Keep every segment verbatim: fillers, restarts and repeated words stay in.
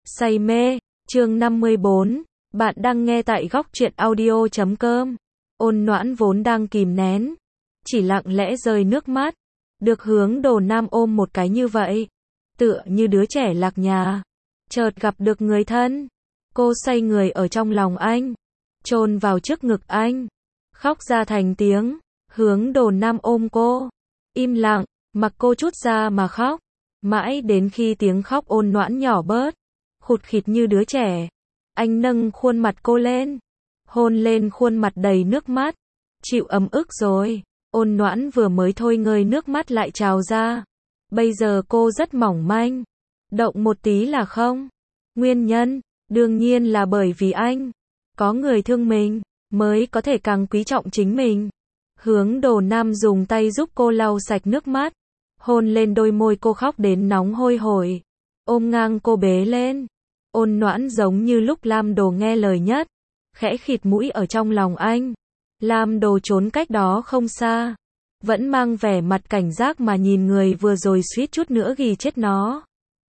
Say mê, chương năm mươi bốn, bạn đang nghe tại góc truyện audio chấm com. Ôn Noãn vốn đang kìm nén, chỉ lặng lẽ rơi nước mắt, được Hướng Đồ Nam ôm một cái như vậy, tựa như đứa trẻ lạc nhà, chợt gặp được người thân, cô xoay người ở trong lòng anh, chôn vào trước ngực anh, khóc ra thành tiếng. Hướng Đồ Nam ôm cô, im lặng, mặc cô trút ra mà khóc, mãi đến khi tiếng khóc Ôn Noãn nhỏ bớt, khụt khịt như đứa trẻ, anh nâng khuôn mặt cô lên, hôn lên khuôn mặt đầy nước mắt. Chịu ấm ức rồi. Ôn Noãn vừa mới thôi ngơi nước mắt lại trào ra. Bây giờ cô rất mỏng manh, động một tí là không. Nguyên nhân, đương nhiên là bởi vì anh, có người thương mình, mới có thể càng quý trọng chính mình. Hướng Đồ Nam dùng tay giúp cô lau sạch nước mắt, hôn lên đôi môi cô khóc đến nóng hôi hổi, ôm ngang cô bế lên. Ôn Noãn giống như lúc Lam Đồ nghe lời nhất, khẽ khịt mũi ở trong lòng anh. Lam Đồ trốn cách đó không xa, vẫn mang vẻ mặt cảnh giác mà nhìn người vừa rồi suýt chút nữa ghi chết nó.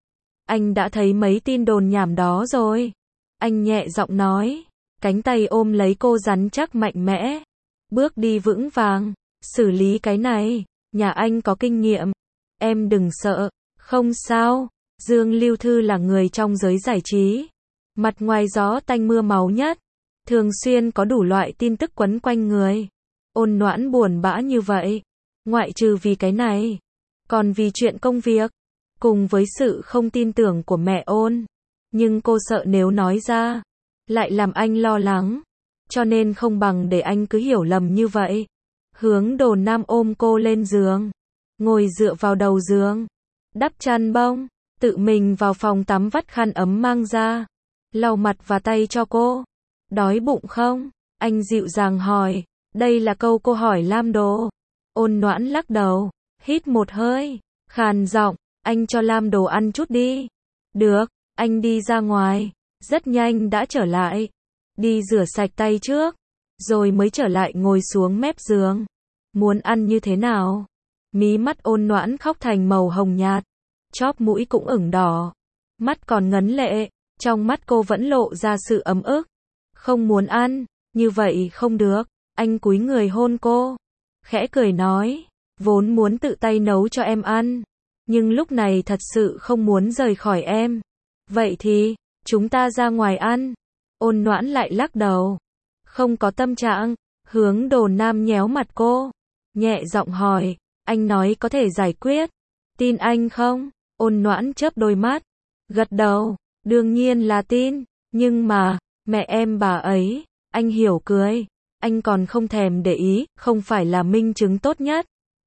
Anh đã thấy mấy tin đồn nhảm đó rồi. Anh nhẹ giọng nói, cánh tay ôm lấy cô rắn chắc mạnh mẽ, bước đi vững vàng, xử lý cái này, nhà anh có kinh nghiệm, em đừng sợ, không sao. Dương Lưu Thư là người trong giới giải trí, mặt ngoài gió tanh mưa máu nhất, thường xuyên có đủ loại tin tức quấn quanh người. Ôn Noãn buồn bã như vậy, ngoại trừ vì cái này, còn vì chuyện công việc, cùng với sự không tin tưởng của mẹ Ôn. Nhưng cô sợ nếu nói ra, lại làm anh lo lắng, cho nên không bằng để anh cứ hiểu lầm như vậy. Hướng Đồ Nam ôm cô lên giường, ngồi dựa vào đầu giường, đắp chăn bông, tự mình vào phòng tắm vắt khăn ấm mang ra, lau mặt và tay cho cô. Đói bụng không? Anh dịu dàng hỏi. Đây là câu cô hỏi Lam Đồ. Ôn Noãn lắc đầu, hít một hơi, khàn giọng, anh cho Lam Đồ ăn chút đi. Được, anh đi ra ngoài, rất nhanh đã trở lại. Đi rửa sạch tay trước, rồi mới trở lại ngồi xuống mép giường. Muốn ăn như thế nào? Mí mắt Ôn Noãn khóc thành màu hồng nhạt, chóp mũi cũng ửng đỏ, mắt còn ngấn lệ, trong mắt cô vẫn lộ ra sự ấm ức. Không muốn ăn, như vậy không được. Anh cúi người hôn cô, khẽ cười nói, vốn muốn tự tay nấu cho em ăn, nhưng lúc này thật sự không muốn rời khỏi em. Vậy thì, chúng ta ra ngoài ăn. Ôn Noãn lại lắc đầu, không có tâm trạng. Hướng Đồ Nam nhéo mặt cô, nhẹ giọng hỏi, anh nói có thể giải quyết, tin anh không? Ôn Noãn chớp đôi mắt, gật đầu, đương nhiên là tin, nhưng mà, mẹ em bà ấy, anh hiểu cười, anh còn không thèm để ý, không phải là minh chứng tốt nhất.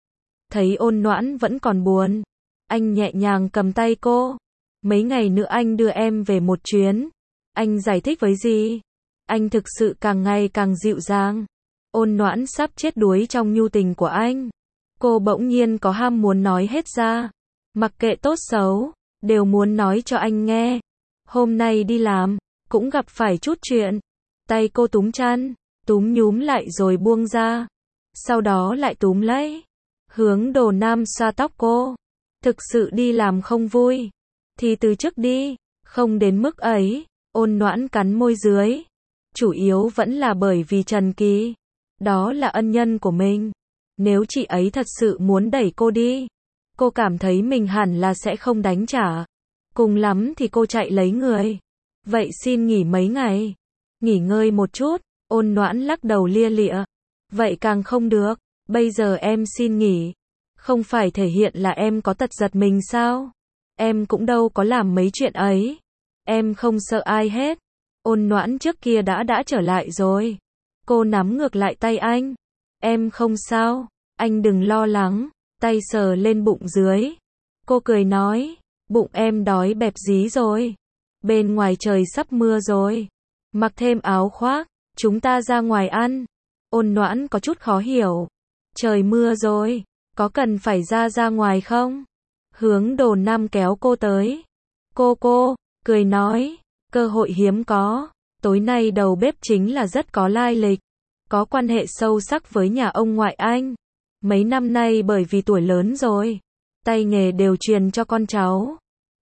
Thấy Ôn Noãn vẫn còn buồn, anh nhẹ nhàng cầm tay cô, mấy ngày nữa anh đưa em về một chuyến. Anh giải thích với gì? Anh thực sự càng ngày càng dịu dàng. Ôn Noãn sắp chết đuối trong nhu tình của anh. Cô bỗng nhiên có ham muốn nói hết ra. Mặc kệ tốt xấu, đều muốn nói cho anh nghe. Hôm nay đi làm, cũng gặp phải chút chuyện. Tay cô túm chăn, túm nhúm lại rồi buông ra. Sau đó lại túm lấy. Hướng Đồ Nam xoa tóc cô. Thực sự đi làm không vui, thì từ chức đi, không đến mức ấy. Ôn Noãn cắn môi dưới. Chủ yếu vẫn là bởi vì Trần Kỳ. Đó là ân nhân của mình. Nếu chị ấy thật sự muốn đẩy cô đi, cô cảm thấy mình hẳn là sẽ không đánh trả. Cùng lắm thì cô chạy lấy người. Vậy xin nghỉ mấy ngày. Nghỉ ngơi một chút. Ôn Noãn lắc đầu lia lịa. Vậy càng không được. Bây giờ em xin nghỉ, không phải thể hiện là em có tật giật mình sao? Em cũng đâu có làm mấy chuyện ấy. Em không sợ ai hết. Ôn Noãn trước kia đã đã trở lại rồi. Cô nắm ngược lại tay anh. Em không sao. Anh đừng lo lắng. Tay sờ lên bụng dưới. Cô cười nói, bụng em đói bẹp dí rồi. Bên ngoài trời sắp mưa rồi. Mặc thêm áo khoác, chúng ta ra ngoài ăn. Ôn Noãn có chút khó hiểu. Trời mưa rồi, có cần phải ra ra ngoài không? Hướng Đồ Nam kéo cô tới. Cô cô, cười nói, cơ hội hiếm có. Tối nay đầu bếp chính là rất có lai lịch, có quan hệ sâu sắc với nhà ông ngoại anh. Mấy năm nay bởi vì tuổi lớn rồi, tay nghề đều truyền cho con cháu.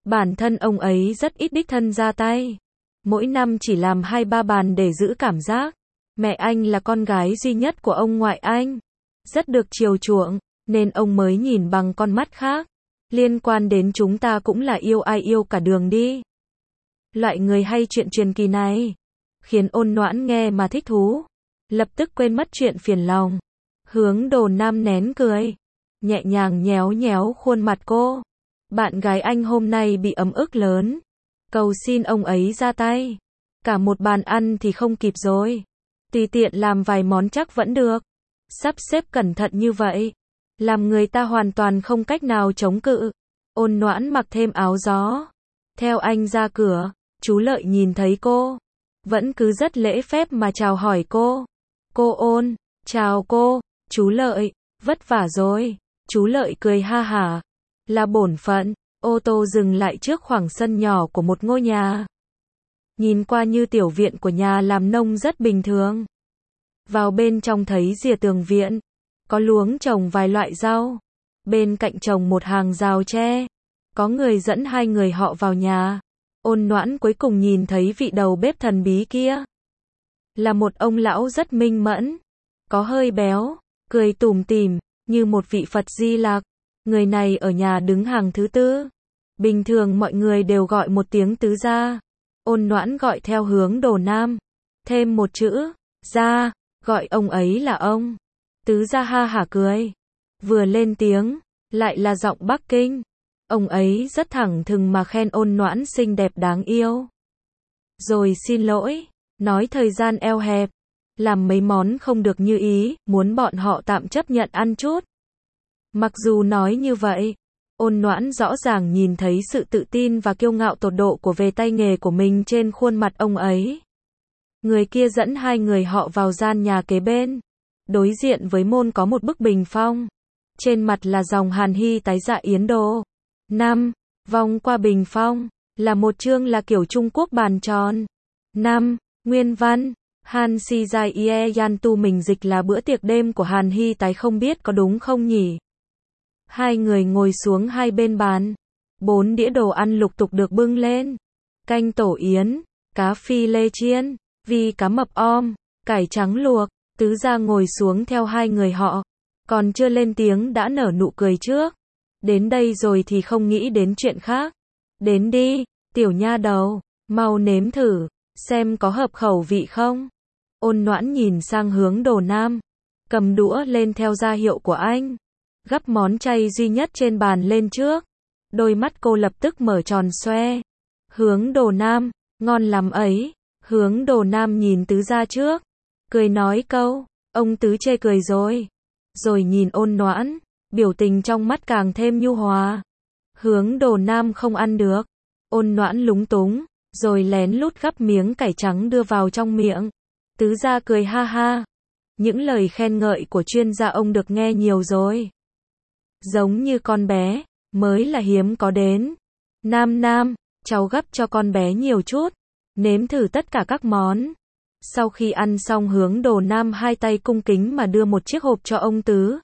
Bản thân ông ấy rất ít đích thân ra tay. Mỗi năm chỉ làm hai ba bàn để giữ cảm giác. Mẹ anh là con gái duy nhất của ông ngoại anh. Rất được chiều chuộng, nên ông mới nhìn bằng con mắt khác. Liên quan đến chúng ta cũng là yêu ai yêu cả đường đi. Loại người hay chuyện truyền kỳ này khiến Ôn Noãn nghe mà thích thú, lập tức quên mất chuyện phiền lòng. Hướng Đồ Nam nén cười, nhẹ nhàng nhéo nhéo khuôn mặt cô. Bạn gái anh hôm nay bị ấm ức lớn, cầu xin ông ấy ra tay. Cả một bàn ăn thì không kịp rồi, tùy tiện làm vài món chắc vẫn được. Sắp xếp cẩn thận như vậy, làm người ta hoàn toàn không cách nào chống cự. Ôn Noãn mặc thêm áo gió, theo anh ra cửa. Chú Lợi nhìn thấy cô, vẫn cứ rất lễ phép mà chào hỏi cô. Cô Ôn, chào cô, chú Lợi, vất vả rồi. Chú Lợi cười ha hả, là bổn phận. Ô tô dừng lại trước khoảng sân nhỏ của một ngôi nhà. Nhìn qua như tiểu viện của nhà làm nông rất bình thường. Vào bên trong thấy rìa tường viện, có luống trồng vài loại rau. Bên cạnh trồng một hàng rào tre. Có người dẫn hai người họ vào nhà. Ôn Noãn cuối cùng nhìn thấy vị đầu bếp thần bí kia. Là một ông lão rất minh mẫn, có hơi béo, cười tủm tỉm, như một vị Phật Di Lặc. Người này ở nhà đứng hàng thứ tư. Bình thường mọi người đều gọi một tiếng tứ gia. Ôn Noãn gọi theo Hướng Đồ Nam, thêm một chữ, gia, gọi ông ấy là ông. Tứ gia ha hả cười. Vừa lên tiếng, lại là giọng Bắc Kinh. Ông ấy rất thẳng thừng mà khen Ôn Noãn xinh đẹp đáng yêu. Rồi xin lỗi, nói thời gian eo hẹp, làm mấy món không được như ý, muốn bọn họ tạm chấp nhận ăn chút. Mặc dù nói như vậy, Ôn Noãn rõ ràng nhìn thấy sự tự tin và kiêu ngạo tột độ của về tay nghề của mình trên khuôn mặt ông ấy. Người kia dẫn hai người họ vào gian nhà kế bên. Đối diện với môn có một bức bình phong. Trên mặt là dòng Hàn Hy tái dạ Yến Đô. Năm, vòng qua bình phong, là một chương là kiểu Trung Quốc bàn tròn. Năm, nguyên văn, Han Si Jai Ie Yan Tu mình dịch là bữa tiệc đêm của Hàn Hy tái không biết có đúng không nhỉ? Hai người ngồi xuống hai bên bàn. Bốn đĩa đồ ăn lục tục được bưng lên. Canh tổ yến, cá phi lê chiên, vi cá mập om, cải trắng luộc. Tứ gia ngồi xuống theo hai người họ. Còn chưa lên tiếng đã nở nụ cười trước. Đến đây rồi thì không nghĩ đến chuyện khác. Đến đi, tiểu nha đầu, mau nếm thử, xem có hợp khẩu vị không. Ôn Noãn nhìn sang Hướng Đồ Nam, cầm đũa lên theo ra hiệu của anh. Gắp món chay duy nhất trên bàn lên trước. Đôi mắt cô lập tức mở tròn xoe. Hướng Đồ Nam, ngon lắm ấy. Hướng Đồ Nam nhìn tứ gia trước, cười nói câu, ông tứ chê cười rồi. Rồi nhìn Ôn Noãn, biểu tình trong mắt càng thêm nhu hòa. Hướng Đồ Nam không ăn được. Ôn Noãn lúng túng, rồi lén lút gắp miếng cải trắng đưa vào trong miệng. Tứ gia cười ha ha. Những lời khen ngợi của chuyên gia ông được nghe nhiều rồi. Giống như con bé, mới là hiếm có đến. Nam Nam, cháu gắp cho con bé nhiều chút, nếm thử tất cả các món. Sau khi ăn xong Hướng Đồ Nam hai tay cung kính mà đưa một chiếc hộp cho ông tứ.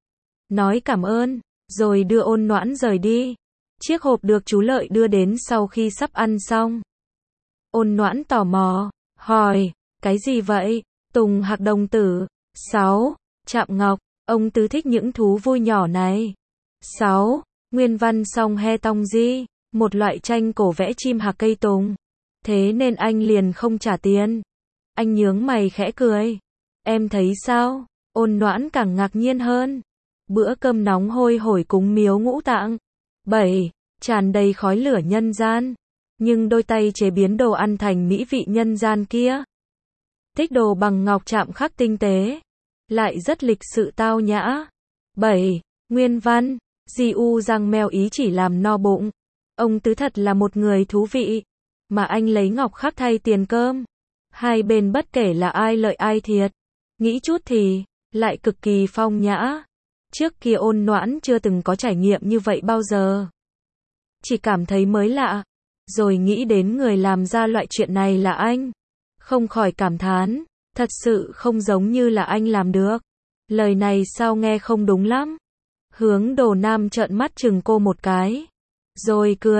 Nói cảm ơn, rồi đưa Ôn Noãn rời đi. Chiếc hộp được chú Lợi đưa đến sau khi sắp ăn xong. Ôn Noãn tò mò, hỏi, cái gì vậy? Tùng Hạc đồng tử. Sáu. Trạm Ngọc, ông tứ thích những thú vui nhỏ này. Sáu. Nguyên văn Song He Tong Di, một loại tranh cổ vẽ chim hạc cây tùng. Thế nên anh liền không trả tiền. Anh nhướng mày khẽ cười. Em thấy sao? Ôn Noãn càng ngạc nhiên hơn. Bữa cơm nóng hôi hổi cúng miếu Ngũ Tạng. Bảy. Tràn đầy khói lửa nhân gian. Nhưng đôi tay chế biến đồ ăn thành mỹ vị nhân gian kia. Tích đồ bằng ngọc chạm khắc tinh tế. Lại rất lịch sự tao nhã. Bảy. Nguyên văn. Di U Giang Mèo ý chỉ làm no bụng. Ông tứ thật là một người thú vị. Mà anh lấy ngọc khắc thay tiền cơm. Hai bên bất kể là ai lợi ai thiệt. Nghĩ chút thì, lại cực kỳ phong nhã. Trước kia Ôn Noãn chưa từng có trải nghiệm như vậy bao giờ. Chỉ cảm thấy mới lạ. Rồi nghĩ đến người làm ra loại chuyện này là anh. Không khỏi cảm thán. Thật sự không giống như là anh làm được. Lời này sao nghe không đúng lắm. Hướng Đồ Nam trợn mắt chừng cô một cái. Rồi cười.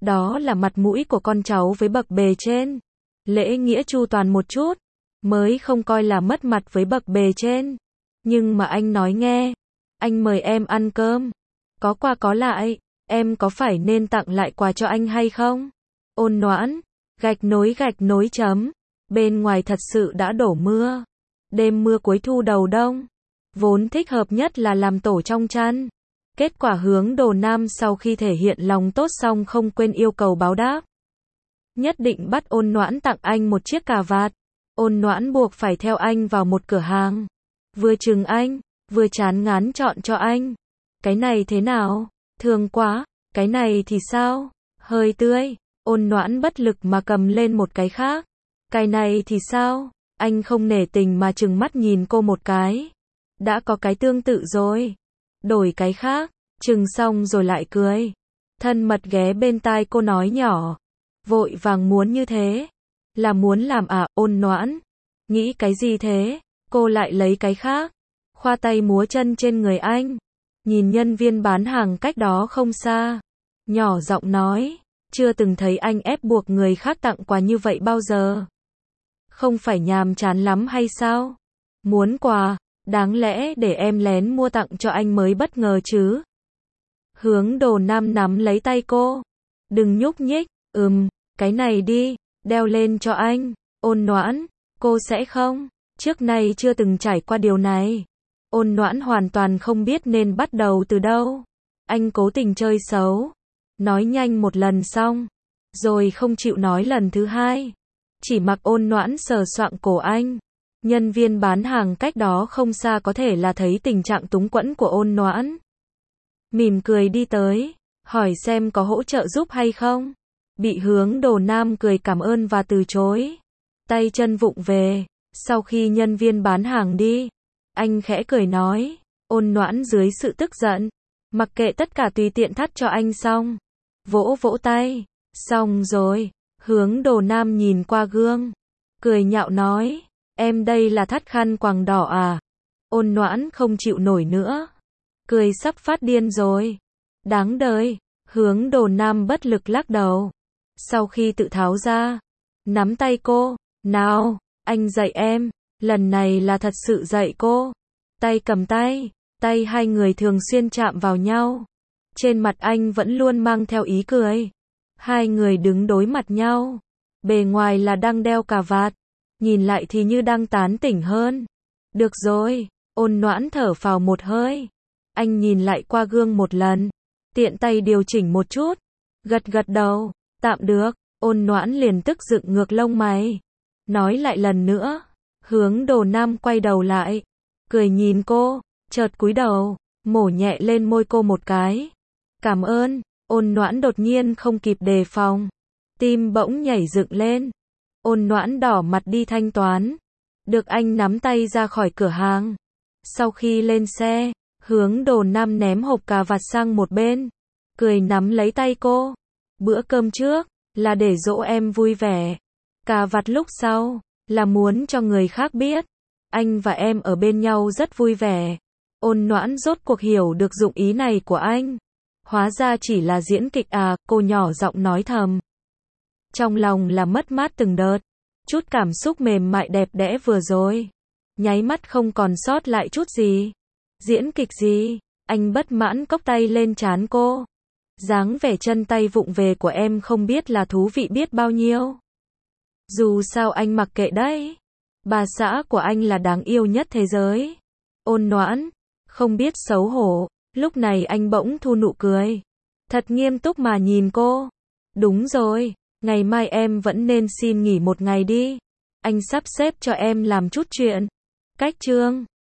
Đó là mặt mũi của con cháu với bậc bề trên. Lễ nghĩa chu toàn một chút, mới không coi là mất mặt với bậc bề trên. Nhưng mà anh nói nghe, anh mời em ăn cơm, có quà có lại, em có phải nên tặng lại quà cho anh hay không? Ôn Noãn, gạch nối gạch nối chấm, bên ngoài thật sự đã đổ mưa. Đêm mưa cuối thu đầu đông, vốn thích hợp nhất là làm tổ trong chăn. Kết quả Hướng Đồ Nam sau khi thể hiện lòng tốt xong không quên yêu cầu báo đáp. Nhất định bắt Ôn Noãn tặng anh một chiếc cà vạt. Ôn Noãn buộc phải theo anh vào một cửa hàng. Vừa chừng anh, vừa chán ngán chọn cho anh. Cái này thế nào? Thương quá. Cái này thì sao? Hơi tươi. Ôn Noãn bất lực mà cầm lên một cái khác. Cái này thì sao? Anh không nể tình mà trừng mắt nhìn cô một cái. Đã có cái tương tự rồi. Đổi cái khác. Trừng xong rồi lại cười. Thân mật ghé bên tai cô nói nhỏ. Vội vàng muốn như thế. Là muốn làm à? Ôn Noãn. Nghĩ cái gì thế? Cô lại lấy cái khác. Khoa tay múa chân trên người anh. Nhìn nhân viên bán hàng cách đó không xa. Nhỏ giọng nói. Chưa từng thấy anh ép buộc người khác tặng quà như vậy bao giờ. Không phải nhàm chán lắm hay sao? Muốn quà, đáng lẽ để em lén mua tặng cho anh mới bất ngờ chứ. Hướng Đồ Nam nắm lấy tay cô. Đừng nhúc nhích. Ừm, cái này đi, đeo lên cho anh. Ôn Noãn, cô sẽ không? Trước nay chưa từng trải qua điều này. Ôn Noãn hoàn toàn không biết nên bắt đầu từ đâu. Anh cố tình chơi xấu. Nói nhanh một lần xong. Rồi không chịu nói lần thứ hai. Chỉ mặc Ôn Noãn sờ soạng cổ anh. Nhân viên bán hàng cách đó không xa có thể là thấy tình trạng túng quẫn của Ôn Noãn. Mỉm cười đi tới. Hỏi xem có hỗ trợ giúp hay không. Bị Hướng Đồ Nam cười cảm ơn và từ chối. Tay chân vụng về. Sau khi nhân viên bán hàng đi, anh khẽ cười nói. Ôn Noãn dưới sự tức giận. Mặc kệ tất cả tùy tiện thắt cho anh xong. Vỗ vỗ tay. Xong rồi. Hướng Đồ Nam nhìn qua gương. Cười nhạo nói. Em đây là thắt khăn quàng đỏ à? Ôn Noãn không chịu nổi nữa. Cười sắp phát điên rồi. Đáng đời. Hướng Đồ Nam bất lực lắc đầu. Sau khi tự tháo ra. Nắm tay cô. Nào, anh dạy em. Lần này là thật sự dạy cô. Tay cầm tay. Tay hai người thường xuyên chạm vào nhau. Trên mặt anh vẫn luôn mang theo ý cười. Hai người đứng đối mặt nhau. Bề ngoài là đang đeo cà vạt. Nhìn lại thì như đang tán tỉnh hơn. Được rồi. Ôn Noãn thở phào một hơi. Anh nhìn lại qua gương một lần. Tiện tay điều chỉnh một chút. Gật gật đầu. Tạm được. Ôn Noãn liền tức dựng ngược lông mày. Nói lại lần nữa. Hướng Đồ Nam quay đầu lại. Cười nhìn cô. Chợt cúi đầu. Mổ nhẹ lên môi cô một cái. Cảm ơn. Ôn Noãn đột nhiên không kịp đề phòng. Tim bỗng nhảy dựng lên. Ôn Noãn đỏ mặt đi thanh toán. Được anh nắm tay ra khỏi cửa hàng. Sau khi lên xe, Hướng Đồ Nam ném hộp cà vạt sang một bên. Cười nắm lấy tay cô. Bữa cơm trước, là để dỗ em vui vẻ. Cà vạt lúc sau, là muốn cho người khác biết. Anh và em ở bên nhau rất vui vẻ. Ôn Noãn rốt cuộc hiểu được dụng ý này của anh. Hóa ra chỉ là diễn kịch à, cô nhỏ giọng nói thầm. Trong lòng là mất mát từng đợt. Chút cảm xúc mềm mại đẹp đẽ vừa rồi. Nháy mắt không còn sót lại chút gì. Diễn kịch gì? Anh bất mãn cốc tay lên trán cô. Dáng vẻ chân tay vụng về của em không biết là thú vị biết bao nhiêu. Dù sao anh mặc kệ đấy. Bà xã của anh là đáng yêu nhất thế giới. Ôn Noãn, không biết xấu hổ. Lúc này anh bỗng thu nụ cười. Thật nghiêm túc mà nhìn cô. Đúng rồi, ngày mai em vẫn nên xin nghỉ một ngày đi. Anh sắp xếp cho em làm chút chuyện. Cách chương